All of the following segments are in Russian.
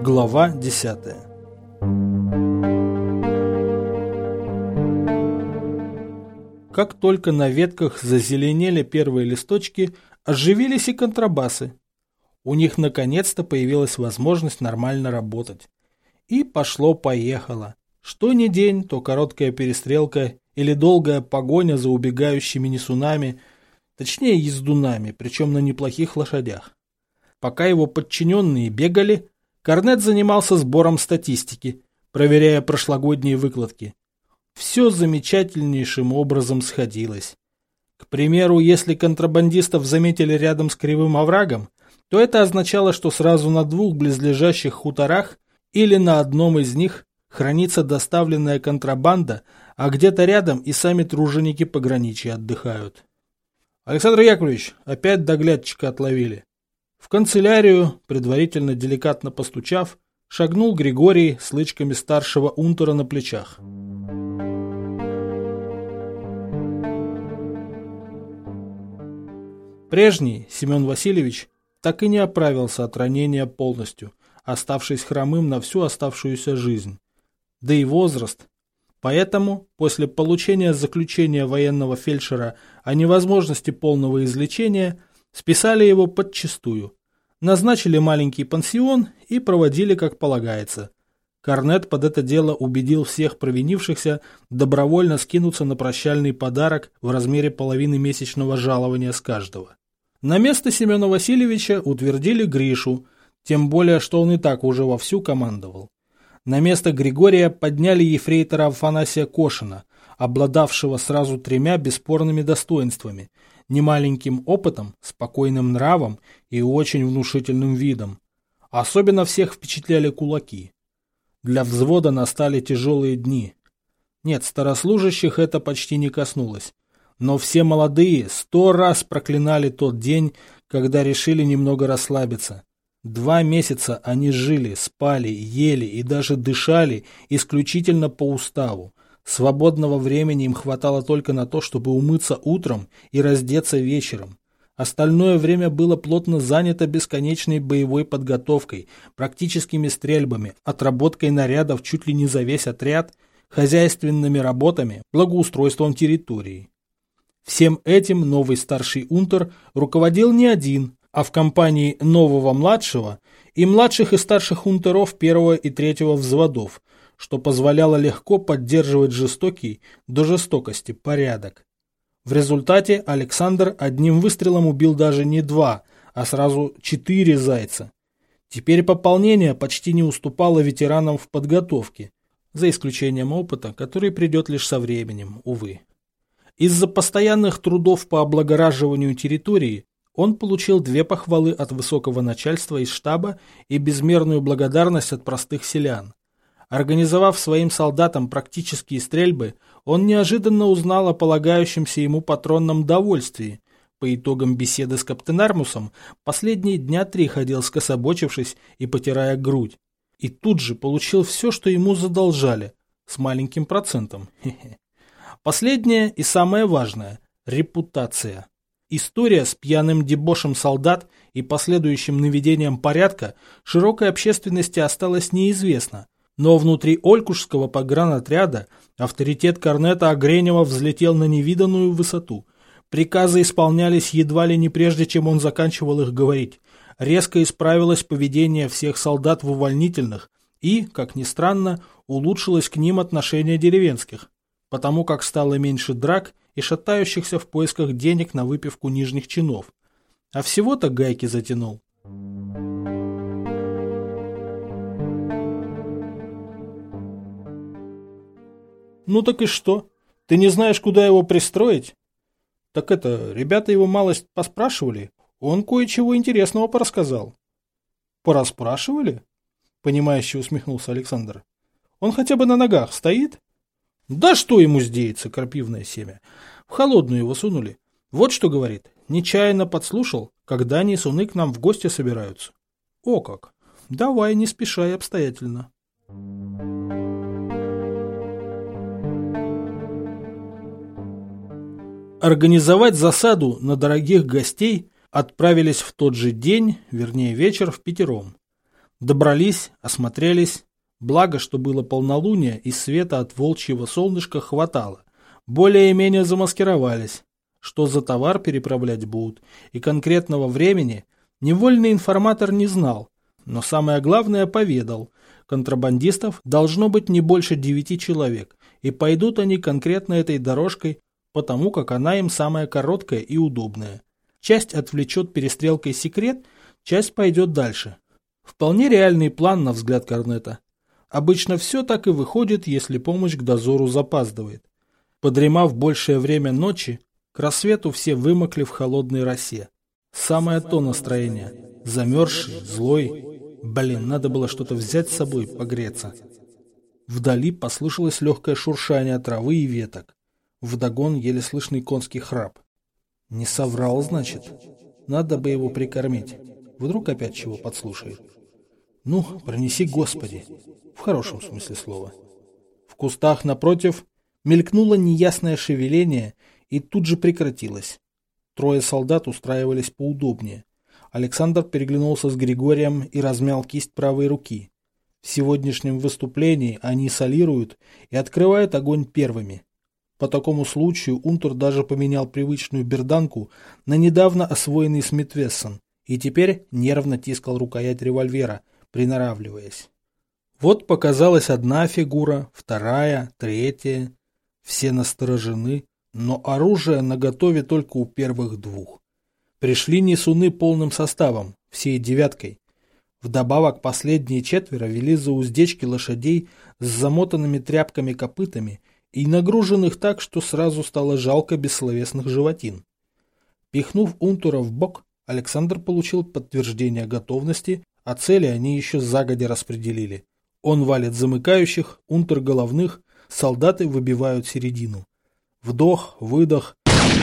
Глава 10. Как только на ветках зазеленели первые листочки, оживились и контрабасы. У них наконец-то появилась возможность нормально работать. И пошло-поехало. Что ни день, то короткая перестрелка или долгая погоня за убегающими несунами, точнее ездунами, причем на неплохих лошадях. Пока его подчиненные бегали, Корнет занимался сбором статистики, проверяя прошлогодние выкладки. Все замечательнейшим образом сходилось. К примеру, если контрабандистов заметили рядом с кривым оврагом, то это означало, что сразу на двух близлежащих хуторах или на одном из них хранится доставленная контрабанда, а где-то рядом и сами труженики пограничья отдыхают. Александр Яковлевич, опять доглядчика отловили. В канцелярию, предварительно деликатно постучав, шагнул Григорий с лычками старшего унтера на плечах. Прежний Семен Васильевич так и не оправился от ранения полностью, оставшись хромым на всю оставшуюся жизнь. Да и возраст. Поэтому, после получения заключения военного фельдшера о невозможности полного излечения, списали его подчистую. Назначили маленький пансион и проводили как полагается. Корнет под это дело убедил всех провинившихся добровольно скинуться на прощальный подарок в размере половины месячного жалования с каждого. На место Семена Васильевича утвердили Гришу, тем более, что он и так уже вовсю командовал. На место Григория подняли ефрейтора Афанасия Кошина, обладавшего сразу 3 бесспорными достоинствами: немаленьким опытом, спокойным нравом и очень внушительным видом. Особенно всех впечатляли кулаки. Для взвода настали тяжелые дни. Нет, старослужащих это почти не коснулось. Но все молодые 100 раз проклинали тот день, когда решили немного расслабиться. 2 месяца они жили, спали, ели и даже дышали исключительно по уставу. Свободного времени им хватало только на то, чтобы умыться утром и раздеться вечером. Остальное время было плотно занято бесконечной боевой подготовкой, практическими стрельбами, отработкой нарядов чуть ли не за весь отряд, хозяйственными работами, благоустройством территории. Всем этим новый старший унтер руководил не один, а в компании нового младшего и младших и старших унтеров 1 и 3 взводов, что позволяло легко поддерживать жестокий до жестокости порядок. В результате Александр одним выстрелом убил даже не 2, а сразу 4 зайца. Теперь пополнение почти не уступало ветеранам в подготовке, за исключением опыта, который придет лишь со временем, увы. Из-за постоянных трудов по облагораживанию территории он получил 2 похвалы от высокого начальства из штаба и безмерную благодарность от простых селян. Организовав своим солдатам практические стрельбы, он неожиданно узнал о полагающемся ему патронном довольствии. По итогам беседы с каптенармусом последние дня 3 ходил скособочившись и потирая грудь. И тут же получил все, что ему задолжали, с маленьким процентом. Последнее и самое важное – репутация. История с пьяным дебошем солдат и последующим наведением порядка широкой общественности осталась неизвестна, но внутри Олькушского погранотряда авторитет корнета Огренева взлетел на невиданную высоту. Приказы исполнялись едва ли не прежде, чем он заканчивал их говорить. Резко исправилось поведение всех солдат в увольнительных и, как ни странно, улучшилось к ним отношение деревенских, потому как стало меньше драк и шатающихся в поисках денег на выпивку нижних чинов. А всего-то гайки затянул. Ну так и что? Ты не знаешь, куда его пристроить? Так это, ребята его малость поспрашивали, он кое-чего интересного порассказал. Пораспрашивали? Понимающе усмехнулся Александр. Он хотя бы на ногах стоит? Да что ему здеется, крапивное семя. В холодную его сунули. Вот что говорит. Нечаянно подслушал, когда несуны к нам в гости собираются. О как. Давай, не спеша и обстоятельно. Организовать засаду на дорогих гостей отправились в тот же день, вернее вечер, впятером. Добрались, осмотрелись. Благо, что было полнолуние, и света от волчьего солнышка хватало. Более-менее замаскировались. Что за товар переправлять будут, и конкретного времени невольный информатор не знал, но самое главное поведал. Контрабандистов должно быть не больше 9 человек, и пойдут они конкретно этой дорожкой, потому как она им самая короткая и удобная. Часть отвлечет перестрелкой секрет, часть пойдет дальше. Вполне реальный план, на взгляд Корнета. Обычно все так и выходит, если помощь к дозору запаздывает. Подремав большее время ночи, к рассвету все вымокли в холодной росе. Самое то настроение. Замерзший, злой. Блин, надо было что-то взять с собой, погреться. Вдали послышалось легкое шуршание травы и веток. Вдогон еле слышный конский храп. Не соврал, значит. Надо бы его прикормить. Вдруг опять чего подслушает. Ну, пронеси, Господи. В хорошем смысле слова. В кустах напротив мелькнуло неясное шевеление и тут же прекратилось. Трое солдат устраивались поудобнее. Александр переглянулся с Григорием и размял кисть правой руки. В сегодняшнем выступлении они солируют и открывают огонь первыми. По такому случаю Унтер даже поменял привычную берданку на недавно освоенный Смит-Вессон и теперь нервно тискал рукоять револьвера, приноравливаясь. Вот показалась одна фигура, вторая, третья. Все насторожены, но оружие наготове только у первых двух. Пришли несуны полным составом, всей девяткой. Вдобавок последние четверо вели за уздечки лошадей с замотанными тряпками копытами и нагруженных так, что сразу стало жалко бессловесных животин. Пихнув Унтера в бок, Александр получил подтверждение готовности, а цели они еще загодя распределили. Он валит замыкающих, Унтер головных, солдаты выбивают середину. Вдох, выдох.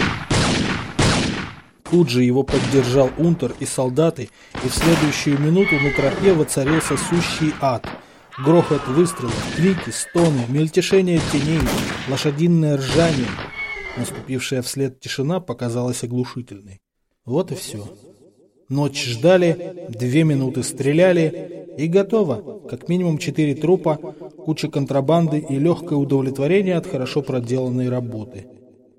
Тут же его поддержал Унтер и солдаты, и в следующую минуту на тропе воцарился сущий ад. Грохот выстрелов, крики, стоны, мельтешение теней, лошадиное ржание. Наступившая вслед тишина показалась оглушительной. Вот и все. Ночь ждали, 2 минуты стреляли, и готово. Как минимум 4 трупа, куча контрабанды и легкое удовлетворение от хорошо проделанной работы.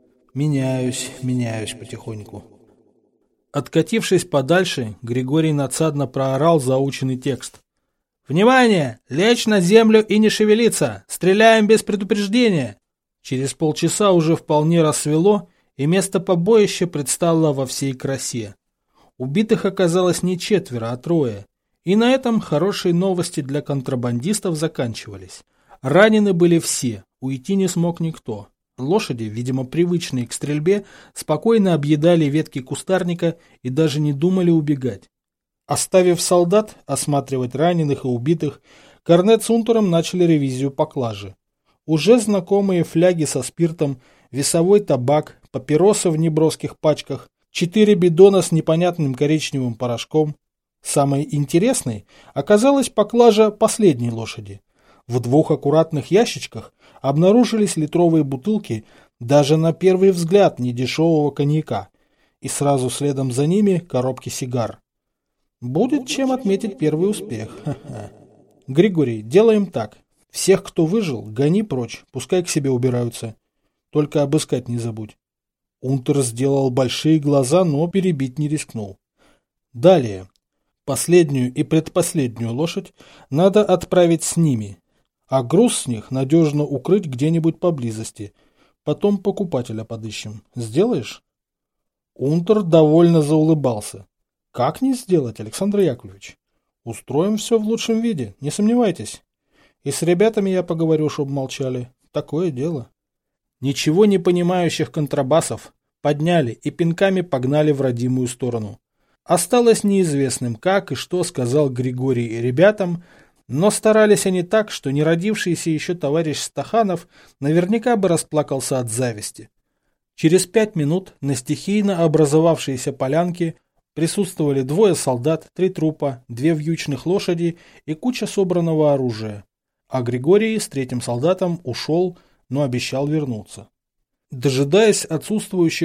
Меняюсь потихоньку. Откатившись подальше, Григорий надсадно проорал заученный текст. «Внимание! Лечь на землю и не шевелиться! Стреляем без предупреждения!» Через полчаса уже вполне рассвело, и место побоища предстало во всей красе. Убитых оказалось не 4, а 3. И на этом хорошие новости для контрабандистов заканчивались. Ранены были все, уйти не смог никто. Лошади, видимо привычные к стрельбе, спокойно объедали ветки кустарника и даже не думали убегать. Оставив солдат осматривать раненых и убитых, Корнет с Унтером начали ревизию поклажи. Уже знакомые фляги со спиртом, весовой табак, папиросы в неброских пачках, 4 бидона с непонятным коричневым порошком. Самой интересной оказалась поклажа последней лошади. В 2 аккуратных ящичках обнаружились литровые бутылки даже на первый взгляд недешевого коньяка, и сразу следом за ними коробки сигар. Будет чем отметить первый успех. Ха-ха. Григорий, делаем так. Всех, кто выжил, гони прочь, пускай к себе убираются. Только обыскать не забудь. Унтер сделал большие глаза, но перебить не рискнул. Далее. Последнюю и предпоследнюю лошадь надо отправить с ними, а груз с них надежно укрыть где-нибудь поблизости. Потом покупателя подыщем. Сделаешь? Унтер довольно заулыбался. Как не сделать, Александр Яковлевич? Устроим все в лучшем виде, не сомневайтесь. И с ребятами я поговорю, чтоб молчали. Такое дело. Ничего не понимающих контрабасов подняли и пинками погнали в родимую сторону. Осталось неизвестным, как и что сказал Григорий ребятам, но старались они так, что неродившийся еще товарищ Стаханов наверняка бы расплакался от зависти. Через 5 минут на стихийно образовавшейся полянке присутствовали 2 солдат, 3 трупа, 2 вьючных лошади и куча собранного оружия. А Григорий с 3-м солдатом ушел, но обещал вернуться. Дожидаясь отсутствующих,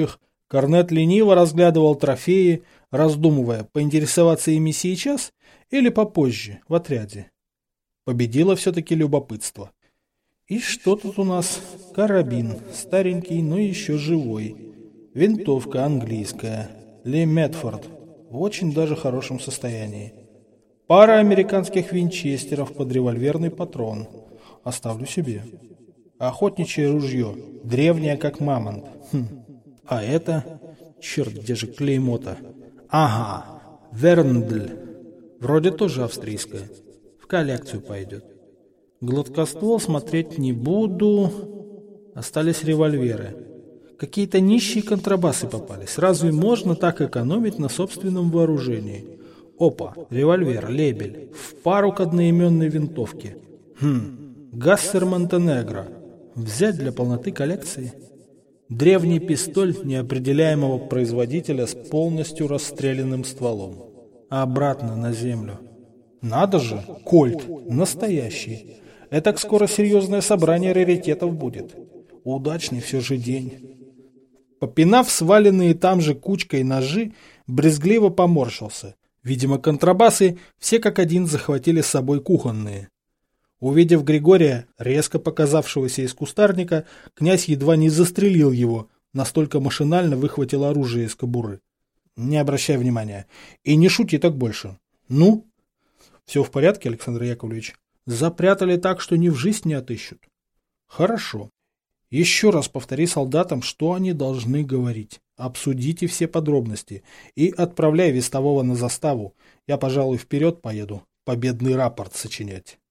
Корнет лениво разглядывал трофеи, раздумывая, поинтересоваться ими сейчас или попозже, в отряде. Победило все-таки любопытство. И что тут у нас? Карабин, старенький, но еще живой. Винтовка английская, Ли Метфорд, в очень даже хорошем состоянии. Пара американских винчестеров под револьверный патрон. Оставлю себе. Охотничье ружье, древнее как мамонт. А это... Черт, где же клеймо-то? Ага, Верндль. Вроде тоже австрийская. В коллекцию пойдет. Гладкоствол смотреть не буду. Остались револьверы. Какие-то нищие контрабасы попались. Разве можно так экономить на собственном вооружении? Опа, револьвер, лебель. В пару к одноименной винтовке. Гассер Монтенегро. Взять для полноты коллекции. Древний пистоль неопределяемого производителя с полностью расстрелянным стволом. Обратно на землю. Надо же, кольт, настоящий. Этак скоро серьезное собрание раритетов будет. Удачный все же день. Попинав сваленные там же кучкой ножи, брезгливо поморщился. Видимо, контрабасы все как один захватили с собой кухонные. Увидев Григория, резко показавшегося из кустарника, князь едва не застрелил его, настолько машинально выхватил оружие из кобуры. Не обращай внимания. И не шути так больше. Ну? Все в порядке, Александр Яковлевич? Запрятали так, что ни в жизнь не отыщут. Хорошо. Еще раз повтори солдатам, что они должны говорить. Обсудите все подробности и отправляй вестового на заставу. Я, пожалуй, вперед поеду победный рапорт сочинять.